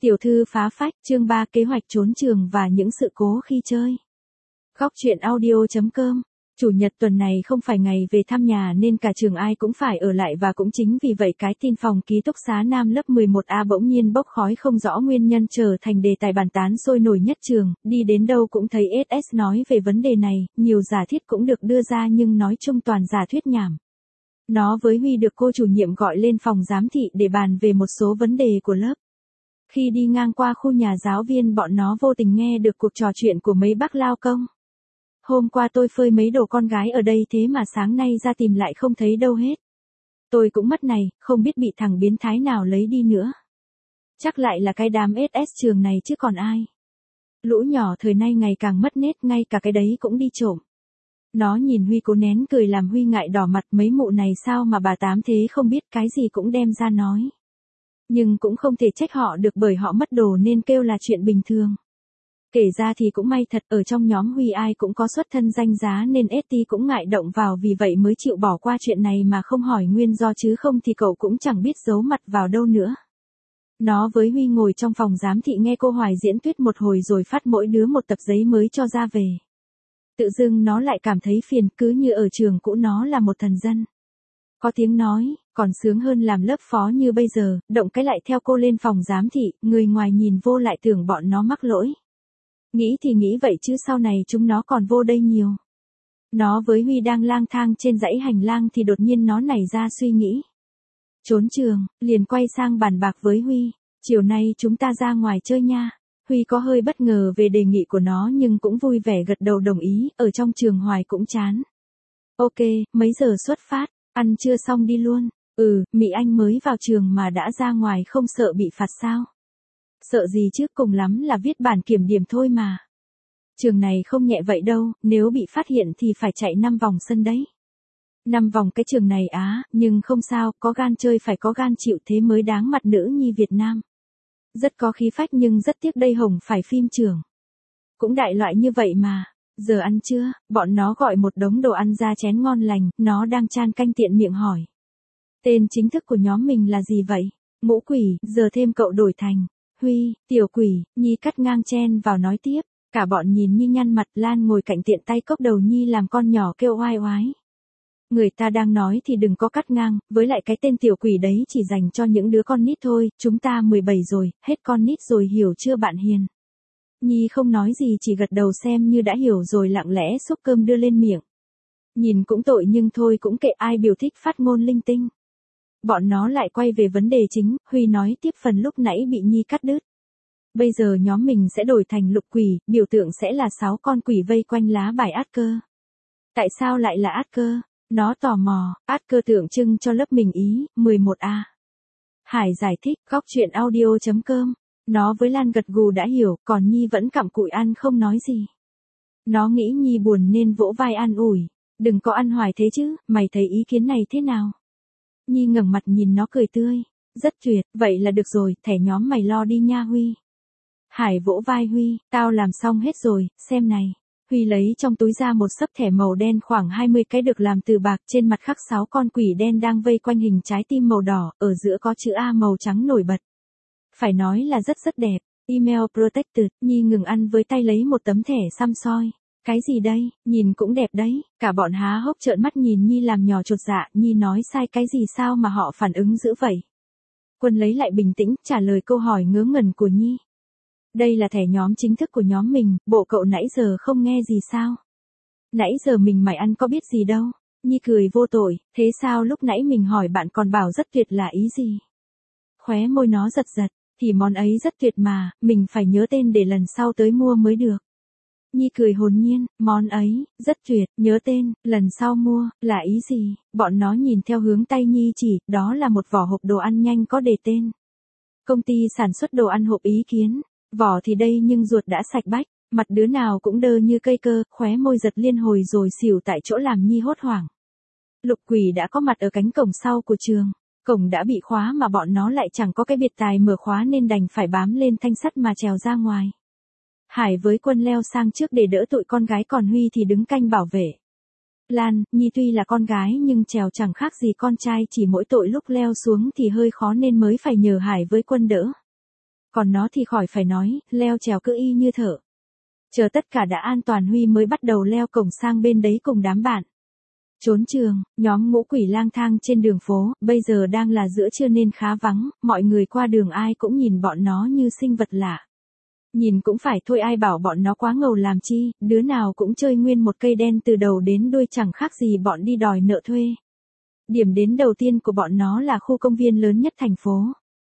Tiểu thư phá phách, chương 3 kế hoạch trốn trường và những sự cố khi chơi. Góc truyện audio.com. Chủ nhật tuần này không phải ngày về thăm nhà nên cả trường ai cũng phải ở lại và cũng chính vì vậy cái tin phòng ký túc xá nam lớp 11A bỗng nhiên bốc khói không rõ nguyên nhân trở thành đề tài bàn tán sôi nổi nhất trường, đi đến đâu cũng thấy SS nói về vấn đề này, nhiều giả thiết cũng được đưa ra nhưng nói chung toàn giả thuyết nhảm. Nó với Huy được cô chủ nhiệm gọi lên phòng giám thị để bàn về một số vấn đề của lớp. Khi đi ngang qua khu nhà giáo viên bọn nó vô tình nghe được cuộc trò chuyện của mấy bác lao công. Hôm qua tôi phơi mấy đồ con gái ở đây thế mà sáng nay ra tìm lại không thấy đâu hết. Tôi cũng mất này, không biết bị thằng biến thái nào lấy đi nữa. Chắc lại là cái đám SS trường này chứ còn ai. Lũ nhỏ thời nay ngày càng mất nết, ngay cả cái đấy cũng đi trộm. Nó nhìn Huy cố nén cười làm Huy ngại đỏ mặt, mấy mụ này sao mà bà tám thế không biết, cái gì cũng đem ra nói. Nhưng cũng không thể trách họ được bởi họ mất đồ nên kêu là chuyện bình thường. Kể ra thì cũng may thật, ở trong nhóm Huy ai cũng có xuất thân danh giá nên ST cũng ngại động vào, vì vậy mới chịu bỏ qua chuyện này mà không hỏi nguyên do, chứ không thì cậu cũng chẳng biết giấu mặt vào đâu nữa. Nó với Huy ngồi trong phòng giám thị nghe cô Hoài diễn thuyết một hồi rồi phát mỗi đứa một tập giấy mới cho ra về. Tự dưng nó lại cảm thấy phiền, cứ như ở trường cũ nó là một thần dân. Có tiếng nói, còn sướng hơn làm lớp phó như bây giờ, động cái lại theo cô lên phòng giám thị, người ngoài nhìn vô lại tưởng bọn nó mắc lỗi. Nghĩ thì nghĩ vậy chứ sau này chúng nó còn vô đây nhiều. Nó với Huy đang lang thang trên dãy hành lang thì đột nhiên nó nảy ra suy nghĩ. Trốn trường, liền quay sang bàn bạc với Huy, chiều nay chúng ta ra ngoài chơi nha. Huy có hơi bất ngờ về đề nghị của nó nhưng cũng vui vẻ gật đầu đồng ý, ở trong trường hoài cũng chán. Ok, mấy giờ xuất phát, ăn trưa xong đi luôn. Mị Anh mới vào trường mà đã ra ngoài không sợ bị phạt sao? Sợ gì chứ, cùng lắm là viết bản kiểm điểm thôi mà. Trường này không nhẹ vậy đâu, nếu bị phát hiện thì phải chạy 5 vòng sân đấy. 5 vòng cái trường này á, nhưng không sao, có gan chơi phải có gan chịu, thế mới đáng mặt nữ nhi Việt Nam. Rất có khí phách nhưng rất tiếc đây Hồng phải phim trường. Cũng đại loại như vậy mà. Giờ ăn trưa, bọn nó gọi một đống đồ ăn ra chén ngon lành, nó đang chan canh tiện miệng hỏi. Tên chính thức của nhóm mình là gì vậy? Ngũ quỷ, giờ thêm cậu đổi thành Huy, tiểu quỷ. Nhi cắt ngang chen vào nói tiếp. Cả bọn nhìn Nhi nhăn mặt, Lan ngồi cạnh tiện tay cốc đầu Nhi làm con nhỏ kêu oai oái. Người ta đang nói thì đừng có cắt ngang, với lại cái tên tiểu quỷ đấy chỉ dành cho những đứa con nít thôi, chúng ta 17 rồi, hết con nít rồi hiểu chưa bạn hiền? Nhi không nói gì chỉ gật đầu xem như đã hiểu rồi lặng lẽ xúc cơm đưa lên miệng. Nhìn cũng tội nhưng thôi cũng kệ, ai biểu thích phát ngôn linh tinh. Bọn nó lại quay về vấn đề chính, Huy nói tiếp phần lúc nãy bị Nhi cắt đứt. Bây giờ nhóm mình sẽ đổi thành lục quỷ, biểu tượng sẽ là 6 con quỷ vây quanh lá bài át cơ. Tại sao lại là át cơ? Nó tò mò, át cơ tượng trưng cho lớp mình ý, 11A. Hải giải thích, góc truyện audio.com. Nó với Lan gật gù đã hiểu, còn Nhi vẫn cặm cụi ăn không nói gì. Nó nghĩ Nhi buồn nên vỗ vai an ủi. Đừng có ăn hoài thế chứ, mày thấy ý kiến này thế nào? Nhi ngẩng mặt nhìn nó cười tươi. Rất tuyệt, vậy là được rồi, thẻ nhóm mày lo đi nha Huy. Hải vỗ vai Huy, tao làm xong hết rồi, xem này. Huy lấy trong túi ra một xấp thẻ màu đen khoảng 20 cái được làm từ bạc, trên mặt khắc 6 con quỷ đen đang vây quanh hình trái tim màu đỏ, ở giữa có chữ A màu trắng nổi bật. Phải nói là rất rất đẹp. Email protected. Nhi ngừng ăn với tay lấy một tấm thẻ xăm soi. Cái gì đây, nhìn cũng đẹp đấy. Cả bọn há hốc trợn mắt nhìn Nhi làm nhỏ chột dạ. Nhi nói sai cái gì sao mà họ phản ứng dữ vậy? Quân lấy lại bình tĩnh, trả lời câu hỏi ngớ ngẩn của Nhi. Đây là thẻ nhóm chính thức của nhóm mình, bộ cậu nãy giờ không nghe gì sao? Nãy giờ mình mày ăn có biết gì đâu. Nhi cười vô tội, thế sao lúc nãy mình hỏi bạn còn bảo rất tuyệt là ý gì? Khóe môi nó giật giật, thì món ấy rất tuyệt mà, mình phải nhớ tên để lần sau tới mua mới được. Nhi cười hồn nhiên, món ấy, rất tuyệt, nhớ tên, lần sau mua, là ý gì? Bọn nó nhìn theo hướng tay Nhi chỉ, đó là một vỏ hộp đồ ăn nhanh có đề tên. Công ty sản xuất đồ ăn hộp ý kiến. Vỏ thì đây nhưng ruột đã sạch bách, mặt đứa nào cũng đơ như cây cơ, khóe môi giật liên hồi rồi xỉu tại chỗ làm Nhi hốt hoảng. Lục quỷ đã có mặt ở cánh cổng sau của trường. Cổng đã bị khóa mà bọn nó lại chẳng có cái biệt tài mở khóa nên đành phải bám lên thanh sắt mà trèo ra ngoài. Hải với Quân leo sang trước để đỡ tụi con gái, còn Huy thì đứng canh bảo vệ. Lan, Nhi tuy là con gái nhưng trèo chẳng khác gì con trai, chỉ mỗi tội lúc leo xuống thì hơi khó nên mới phải nhờ Hải với Quân đỡ. Còn nó thì khỏi phải nói, leo trèo cứ y như thợ. Chờ tất cả đã an toàn Huy mới bắt đầu leo cổng sang bên đấy cùng đám bạn. Trốn trường, nhóm ngũ quỷ lang thang trên đường phố, bây giờ đang là giữa trưa nên khá vắng, mọi người qua đường ai cũng nhìn bọn nó như sinh vật lạ. Nhìn cũng phải thôi ai bảo bọn nó quá ngầu làm chi, đứa nào cũng chơi nguyên một cây đen từ đầu đến đuôi chẳng khác gì bọn đi đòi nợ thuê. Điểm đến đầu tiên của bọn nó là khu công viên lớn nhất thành phố.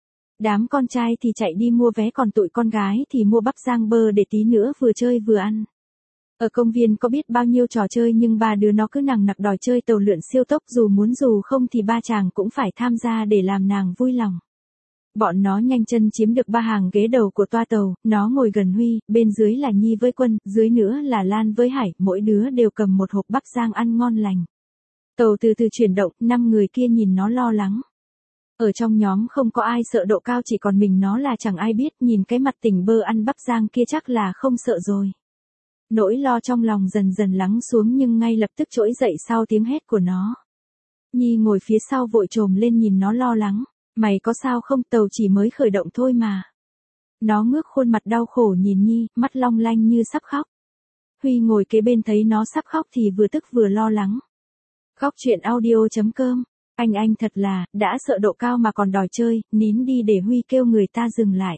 Đám con trai thì chạy đi mua vé còn tụi con gái thì mua bắp rang bơ để tí nữa vừa chơi vừa ăn. Ở công viên có biết bao nhiêu trò chơi nhưng ba đứa nó cứ nằng nặc đòi chơi tàu lượn siêu tốc dù muốn dù không thì ba chàng cũng phải tham gia để làm nàng vui lòng. Bọn nó nhanh chân chiếm được 3 hàng ghế đầu của toa tàu, nó ngồi gần Huy, bên dưới là Nhi với Quân, dưới nữa là Lan với Hải, mỗi đứa đều cầm một hộp bắp rang ăn ngon lành. Tàu từ từ chuyển động, 5 người kia nhìn nó lo lắng. Ở trong nhóm không có ai sợ độ cao chỉ còn mình nó là chẳng ai biết, nhìn cái mặt tỉnh bơ ăn bắp rang kia chắc là không sợ rồi. Nỗi lo trong lòng dần dần lắng xuống nhưng ngay lập tức trỗi dậy sau tiếng hét của nó. Nhi ngồi phía sau vội trồm lên nhìn nó lo lắng. Mày có sao không, tàu chỉ mới khởi động thôi mà. Nó ngước khuôn mặt đau khổ nhìn Nhi, mắt long lanh như sắp khóc. Huy ngồi kế bên thấy nó sắp khóc thì vừa tức vừa lo lắng. Góc truyện audio.com. Anh thật là, đã sợ độ cao mà còn đòi chơi, nín đi để Huy kêu người ta dừng lại.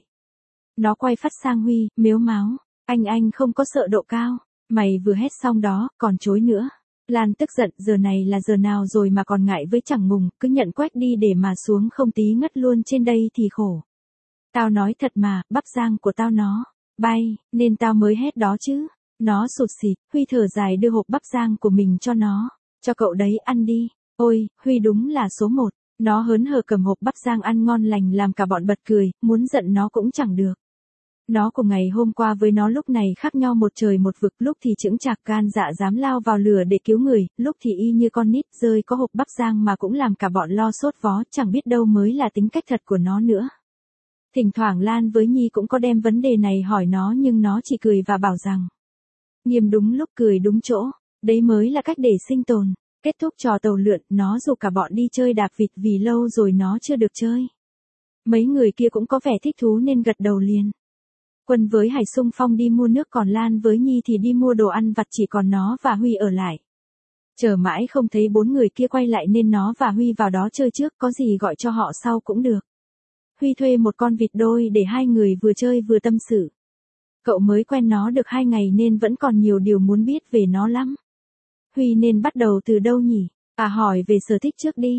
Nó quay phát sang Huy, mếu máo. Anh không có sợ độ cao. Mày vừa hét xong đó, còn chối nữa. Lan tức giận, giờ này là giờ nào rồi mà còn ngại với chẳng ngùng, cứ nhận quách đi để mà xuống không tí ngất luôn trên đây thì khổ. Tao nói thật mà, bắp rang của tao nó bay, nên tao mới hét đó chứ. Nó sụt xịt, Huy thở dài đưa hộp bắp rang của mình cho nó. Cho cậu đấy ăn đi. Ôi, Huy đúng là số 1. Nó hớn hở cầm hộp bắp rang ăn ngon lành làm cả bọn bật cười, muốn giận nó cũng chẳng được. Nó cùng ngày hôm qua với nó lúc này khác nhau một trời một vực, lúc thì chững chạc gan dạ dám lao vào lửa để cứu người, lúc thì y như con nít rơi có hộp bắp rang mà cũng làm cả bọn lo sốt vó, chẳng biết đâu mới là tính cách thật của nó nữa. Thỉnh thoảng Lan với Nhi cũng có đem vấn đề này hỏi nó nhưng nó chỉ cười và bảo rằng nghiêm đúng lúc cười đúng chỗ, đấy mới là cách để sinh tồn. Kết thúc trò tàu lượn, nó rủ cả bọn đi chơi đạp vịt vì lâu rồi nó chưa được chơi. Mấy người kia cũng có vẻ thích thú nên gật đầu liền. Quân với Hải xung phong đi mua nước còn Lan với Nhi thì đi mua đồ ăn vặt chỉ còn nó và Huy ở lại. Chờ mãi không thấy 4 người kia quay lại nên nó và Huy vào đó chơi trước, có gì gọi cho họ sau cũng được. Huy thuê một con vịt đôi để hai người vừa chơi vừa tâm sự. Cậu mới quen nó được 2 ngày nên vẫn còn nhiều điều muốn biết về nó lắm. Huy nên bắt đầu từ đâu nhỉ? Hỏi về sở thích trước đi.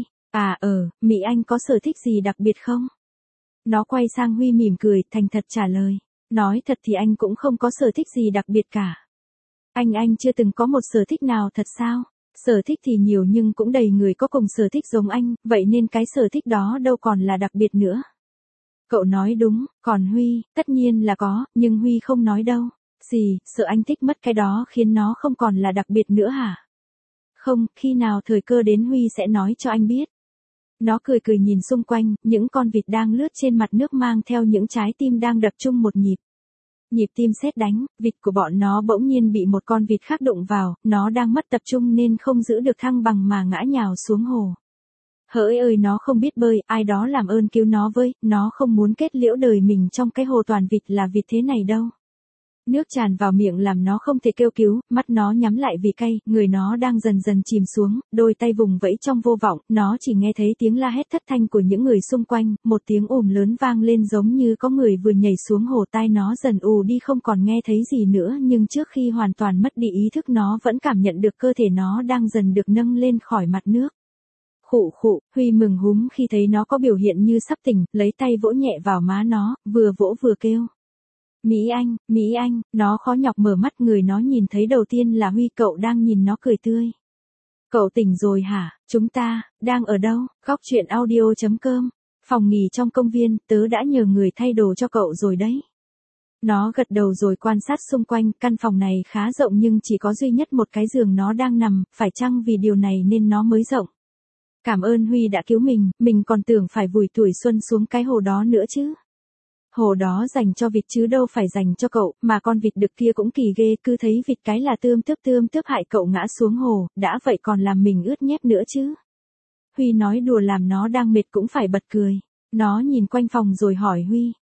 Mỹ Anh có sở thích gì đặc biệt không? Nó quay sang Huy mỉm cười, thành thật trả lời. Nói thật thì anh cũng không có sở thích gì đặc biệt cả. Anh chưa từng có một sở thích nào thật sao? Sở thích thì nhiều nhưng cũng đầy người có cùng sở thích giống anh, vậy nên cái sở thích đó đâu còn là đặc biệt nữa. Cậu nói đúng, còn Huy, tất nhiên là có, nhưng Huy không nói đâu. Gì, sợ anh thích mất cái đó khiến nó không còn là đặc biệt nữa hả? Không, khi nào thời cơ đến Huy sẽ nói cho anh biết. Nó cười cười nhìn xung quanh, những con vịt đang lướt trên mặt nước mang theo những trái tim đang đập chung một nhịp. Nhịp tim sét đánh, vịt của bọn nó bỗng nhiên bị một con vịt khác đụng vào, nó đang mất tập trung nên không giữ được thăng bằng mà ngã nhào xuống hồ. Hỡi ơi nó không biết bơi, ai đó làm ơn cứu nó với, nó không muốn kết liễu đời mình trong cái hồ toàn vịt là vịt thế này đâu. Nước tràn vào miệng làm nó không thể kêu cứu, mắt nó nhắm lại vì cay, người nó đang dần dần chìm xuống, đôi tay vùng vẫy trong vô vọng, nó chỉ nghe thấy tiếng la hét thất thanh của những người xung quanh, một tiếng ồm lớn vang lên giống như có người vừa nhảy xuống hồ, tai nó dần ù đi không còn nghe thấy gì nữa nhưng trước khi hoàn toàn mất đi ý thức nó vẫn cảm nhận được cơ thể nó đang dần được nâng lên khỏi mặt nước. Khụ khụ, Huy mừng húm khi thấy nó có biểu hiện như sắp tỉnh, lấy tay vỗ nhẹ vào má nó, vừa vỗ vừa kêu. Mỹ Anh, nó khó nhọc mở mắt người nó nhìn thấy đầu tiên là Huy cậu đang nhìn nó cười tươi. Cậu tỉnh rồi hả, chúng ta, đang ở đâu, góc truyện audio.com, phòng nghỉ trong công viên, tớ đã nhờ người thay đồ cho cậu rồi đấy. Nó gật đầu rồi quan sát xung quanh, căn phòng này khá rộng nhưng chỉ có duy nhất một cái giường nó đang nằm, phải chăng vì điều này nên nó mới rộng. Cảm ơn Huy đã cứu mình còn tưởng phải vùi tuổi xuân xuống cái hồ đó nữa chứ. Hồ đó dành cho vịt chứ đâu phải dành cho cậu, mà con vịt đực kia cũng kỳ ghê, cứ thấy vịt cái là tươm tướp hại cậu ngã xuống hồ, đã vậy còn làm mình ướt nhép nữa chứ. Huy nói đùa làm nó đang mệt cũng phải bật cười. Nó nhìn quanh phòng rồi hỏi Huy,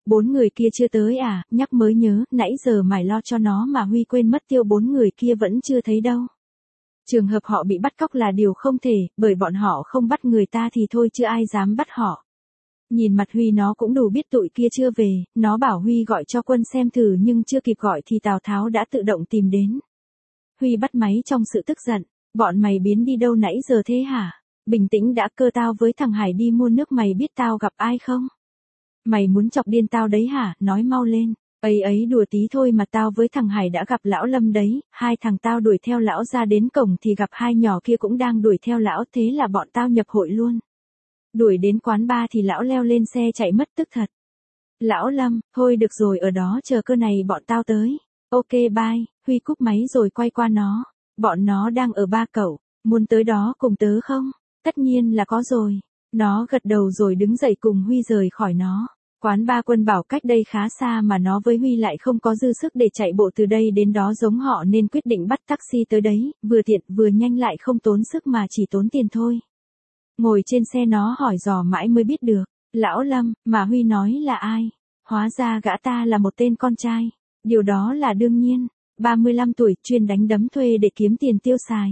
4 người kia chưa tới à, nhắc mới nhớ, nãy giờ mải lo cho nó mà Huy quên mất tiêu 4 người kia vẫn chưa thấy đâu. Trường hợp họ bị bắt cóc là điều không thể, bởi bọn họ không bắt người ta thì thôi chứ ai dám bắt họ. Nhìn mặt Huy nó cũng đủ biết tụi kia chưa về, nó bảo Huy gọi cho Quân xem thử nhưng chưa kịp gọi thì Tào Tháo đã tự động tìm đến. Huy bắt máy trong sự tức giận, bọn mày biến đi đâu nãy giờ thế hả? Bình tĩnh đã, cơ tao với thằng Hải đi mua nước, mày biết tao gặp ai không? Mày muốn chọc điên tao đấy hả, nói mau lên. Ấy đùa tí thôi mà, tao với thằng Hải đã gặp lão Lâm đấy, hai thằng tao đuổi theo lão ra đến cổng thì gặp hai nhỏ kia cũng đang đuổi theo lão, thế là bọn tao nhập hội luôn. Đuổi đến quán bar thì lão leo lên xe chạy mất tức thật. Lão Lâm, thôi được rồi, ở đó chờ cơ này bọn tao tới. Ok bye, Huy cúp máy rồi quay qua nó. Bọn nó đang ở ba cậu, muốn tới đó cùng tớ không? Tất nhiên là có rồi. Nó gật đầu rồi đứng dậy cùng Huy rời khỏi nó. Quán ba Quân bảo cách đây khá xa mà nó với Huy lại không có dư sức để chạy bộ từ đây đến đó giống họ nên quyết định bắt taxi tới đấy, vừa tiện vừa nhanh lại không tốn sức mà chỉ tốn tiền thôi. Ngồi trên xe nó hỏi dò mãi mới biết được, lão Lâm, mà Huy nói là ai? Hóa ra gã ta là một tên con trai. Điều đó là đương nhiên, 35 tuổi chuyên đánh đấm thuê để kiếm tiền tiêu xài.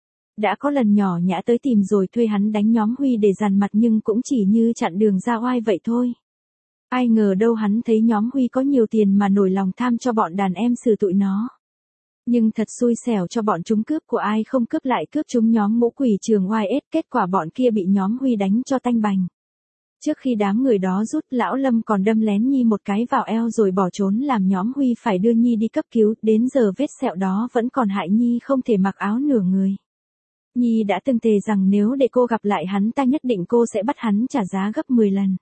Đã có lần nhỏ nhã tới tìm rồi thuê hắn đánh nhóm Huy để dằn mặt nhưng cũng chỉ như chặn đường ra oai vậy thôi. Ai ngờ đâu hắn thấy nhóm Huy có nhiều tiền mà nổi lòng tham cho bọn đàn em xử tụi nó. Nhưng thật xui xẻo cho bọn chúng, cướp của ai không cướp lại cướp chúng nhóm ngũ quỷ trường YS, kết quả bọn kia bị nhóm Huy đánh cho tanh bành. Trước khi đám người đó rút, lão Lâm còn đâm lén Nhi một cái vào eo rồi bỏ trốn làm nhóm Huy phải đưa Nhi đi cấp cứu, đến giờ vết sẹo đó vẫn còn hại Nhi không thể mặc áo nửa người. Nhi đã từng thề rằng nếu để cô gặp lại hắn ta nhất định cô sẽ bắt hắn trả giá gấp 10 lần.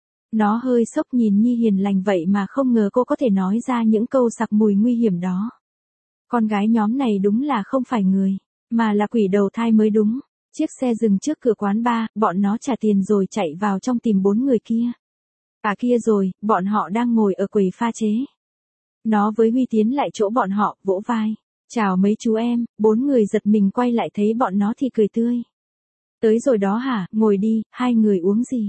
Nó hơi sốc nhìn Nhi hiền lành vậy mà không ngờ cô có thể nói ra những câu sặc mùi nguy hiểm đó. Con gái nhóm này đúng là không phải người, mà là quỷ đầu thai mới đúng. Chiếc xe dừng trước cửa quán bar, bọn nó trả tiền rồi chạy vào trong tìm 4 người kia. À kia rồi, bọn họ đang ngồi ở quầy pha chế. Nó với Huy tiến lại chỗ bọn họ, vỗ vai. Chào mấy chú em, 4 người giật mình quay lại thấy bọn nó thì cười tươi. Tới rồi đó hả, ngồi đi, hai người uống gì?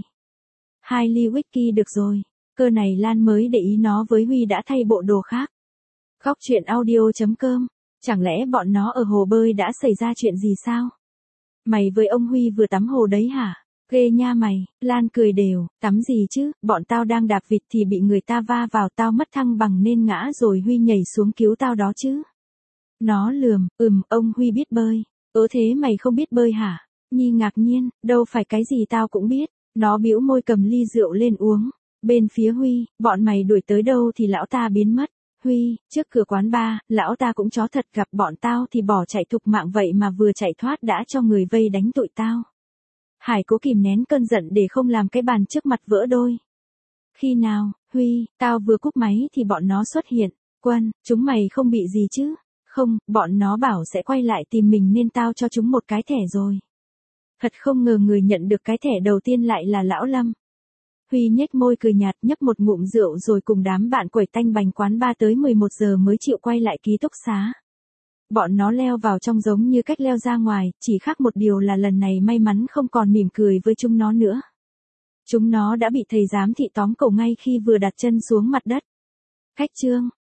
2 ly whisky được rồi. Cơ này Lan mới để ý nó với Huy đã thay bộ đồ khác. Góc chuyện audio.com. Chẳng lẽ bọn nó ở hồ bơi đã xảy ra chuyện gì sao? Mày với ông Huy vừa tắm hồ đấy hả? Ghê nha mày. Lan cười đều, tắm gì chứ, bọn tao đang đạp vịt thì bị người ta va vào, tao mất thăng bằng nên ngã rồi Huy nhảy xuống cứu tao đó chứ. Nó lườm, ông Huy biết bơi. Thế mày không biết bơi hả? Nhi ngạc nhiên, đâu phải cái gì tao cũng biết. Nó bĩu môi cầm ly rượu lên uống. Bên phía Huy, bọn mày đuổi tới đâu thì lão ta biến mất. Huy, trước cửa quán bar, lão ta cũng chó thật, gặp bọn tao thì bỏ chạy thục mạng vậy mà vừa chạy thoát đã cho người vây đánh tụi tao. Hải cố kìm nén cơn giận để không làm cái bàn trước mặt vỡ đôi. Khi nào, Huy, tao vừa cúp máy thì bọn nó xuất hiện. Quân, chúng mày không bị gì chứ? Không, bọn nó bảo sẽ quay lại tìm mình nên tao cho chúng một cái thẻ rồi. Thật không ngờ người nhận được cái thẻ đầu tiên lại là lão Lâm. Huy nhếch môi cười nhạt, nhấp một ngụm rượu rồi cùng đám bạn quẩy tanh bành quán bar tới 11 giờ mới chịu quay lại ký túc xá. Bọn nó leo vào trong giống như cách leo ra ngoài, chỉ khác một điều là lần này may mắn không còn mỉm cười với chúng nó nữa. Chúng nó đã bị thầy giám thị tóm cổ ngay khi vừa đặt chân xuống mặt đất. Khách trương,